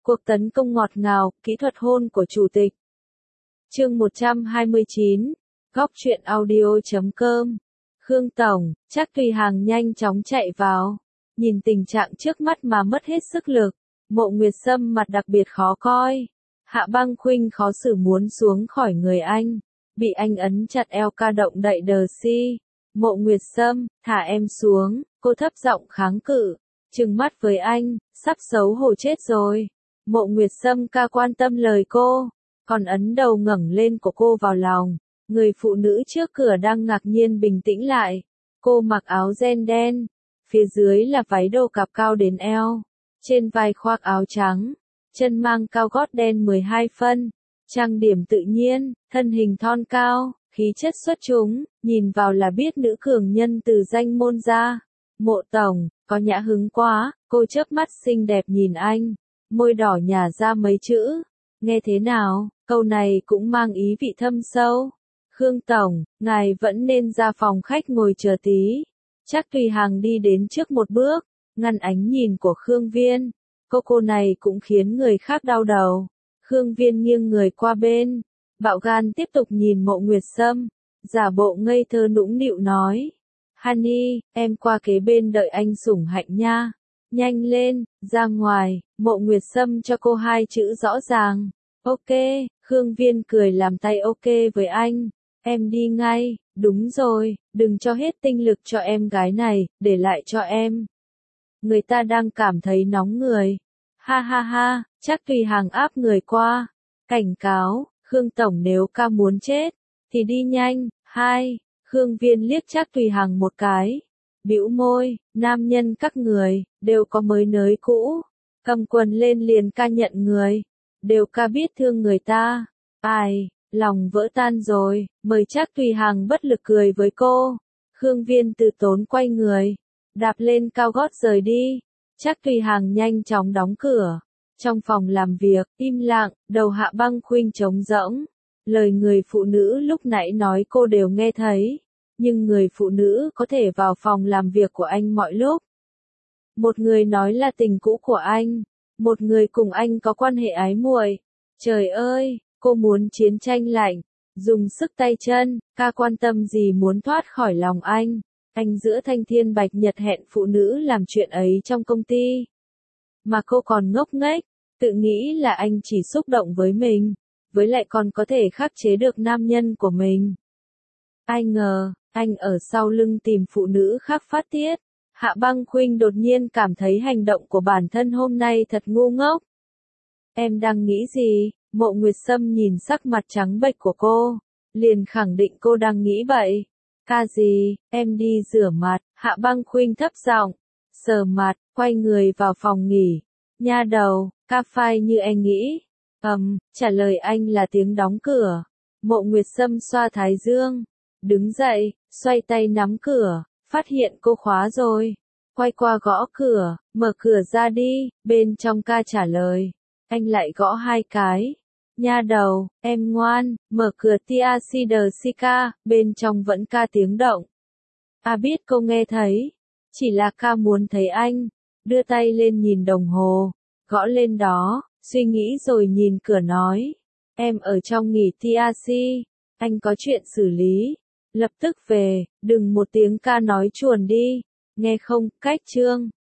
Cuộc tấn công ngọt ngào, kỹ thuật hôn của chủ tịch. Chương 129, Góc truyện audio.com. Khương Tổng, chắc Tùy Hàng nhanh chóng chạy vào. Nhìn tình trạng trước mắt mà mất hết sức lực. Mộ Nguyệt Sâm mặt đặc biệt khó coi. Hạ Băng Khuynh khó xử muốn xuống khỏi người anh. Bị anh ấn chặt eo ca động đậy đờ si. Mộ Nguyệt Sâm, thả em xuống, cô thấp giọng kháng cự. Trừng mắt với anh, sắp xấu hổ chết rồi. Mộ Nguyệt Sâm ca quan tâm lời cô, còn ấn đầu ngẩng lên của cô vào lòng. Người phụ nữ trước cửa đang ngạc nhiên bình tĩnh lại. Cô mặc áo ren đen, phía dưới là váy đồ cạp cao đến eo, trên vai khoác áo trắng, chân mang cao gót đen 12 phân, trang điểm tự nhiên, thân hình thon cao, khí chất xuất chúng, nhìn vào là biết nữ cường nhân từ danh môn ra. Mộ Tổng, có nhã hứng quá, cô chớp mắt xinh đẹp nhìn anh. Môi đỏ nhả ra mấy chữ. Nghe thế nào, câu này cũng mang ý vị thâm sâu. Khương Tổng, ngài vẫn nên ra phòng khách ngồi chờ tí. Chắc Tùy Hàng đi đến trước một bước, ngăn ánh nhìn của Khương Viên. Cô này cũng khiến người khác đau đầu. Khương Viên nghiêng người qua bên, bạo gan tiếp tục nhìn Mộ Nguyệt Sâm, giả bộ ngây thơ nũng nịu nói. Honey, em qua kế bên đợi anh sủng hạnh nha. Nhanh lên, ra ngoài. Mộ Nguyệt Sâm cho cô hai chữ rõ ràng. Ok, Khương Viên cười làm tay ok với anh. Em đi ngay, đúng rồi, đừng cho hết tinh lực cho em gái này, để lại cho em. Người ta đang cảm thấy nóng người. Ha ha ha, chắc Tùy Hàng áp người qua. Cảnh cáo, Khương Tổng nếu ca muốn chết, thì đi nhanh. Hai, Khương Viên liếc chắc Tùy Hàng một cái. Bĩu môi, nam nhân các người, đều có mới nới cũ. Cầm quần lên liền ca nhận người. Đều ca biết thương người ta. Ai, lòng vỡ tan rồi, mời chắc Tùy Hàng bất lực cười với cô. Khương Viên từ tốn quay người, đạp lên cao gót rời đi. Chắc Tùy Hàng nhanh chóng đóng cửa. Trong phòng làm việc, im lặng, đầu Hạ Băng Khuynh trống rỗng. Lời người phụ nữ lúc nãy nói cô đều nghe thấy. Nhưng người phụ nữ có thể vào phòng làm việc của anh mọi lúc. Một người nói là tình cũ của anh, một người cùng anh có quan hệ ái muội. Trời ơi, cô muốn chiến tranh lạnh, dùng sức tay chân, ca quan tâm gì muốn thoát khỏi lòng anh. Anh giữa thanh thiên bạch nhật hẹn phụ nữ làm chuyện ấy trong công ty. Mà cô còn ngốc nghếch, tự nghĩ là anh chỉ xúc động với mình, với lại còn có thể khắc chế được nam nhân của mình. Ai ngờ, anh ở sau lưng tìm phụ nữ khác phát tiết. Hạ Băng Khuynh đột nhiên cảm thấy hành động của bản thân hôm nay thật ngu ngốc. Em đang nghĩ gì? Mộ Nguyệt Sâm nhìn sắc mặt trắng bệch của cô, liền khẳng định cô đang nghĩ vậy. Ca gì, em đi rửa mặt. Hạ Băng Khuynh thấp giọng, sờ mặt, quay người vào phòng nghỉ. Nha đầu, ca phai như em nghĩ. Trả lời anh là tiếng đóng cửa. Mộ Nguyệt Sâm xoa thái dương, đứng dậy, xoay tay nắm cửa, phát hiện cô khóa rồi. Quay qua gõ cửa, mở cửa ra đi, bên trong ca trả lời. Anh lại gõ hai cái. Nha đầu, em ngoan, mở cửa tia Sika, bên trong vẫn ca tiếng động. Biết cô nghe thấy, chỉ là ca muốn thấy anh. Đưa tay lên nhìn đồng hồ, gõ lên đó, suy nghĩ rồi nhìn cửa nói. Em ở trong nghỉ TRC, anh có chuyện xử lý. Lập tức về, đừng một tiếng ca nói chuồn đi. Nghe không, cách chương.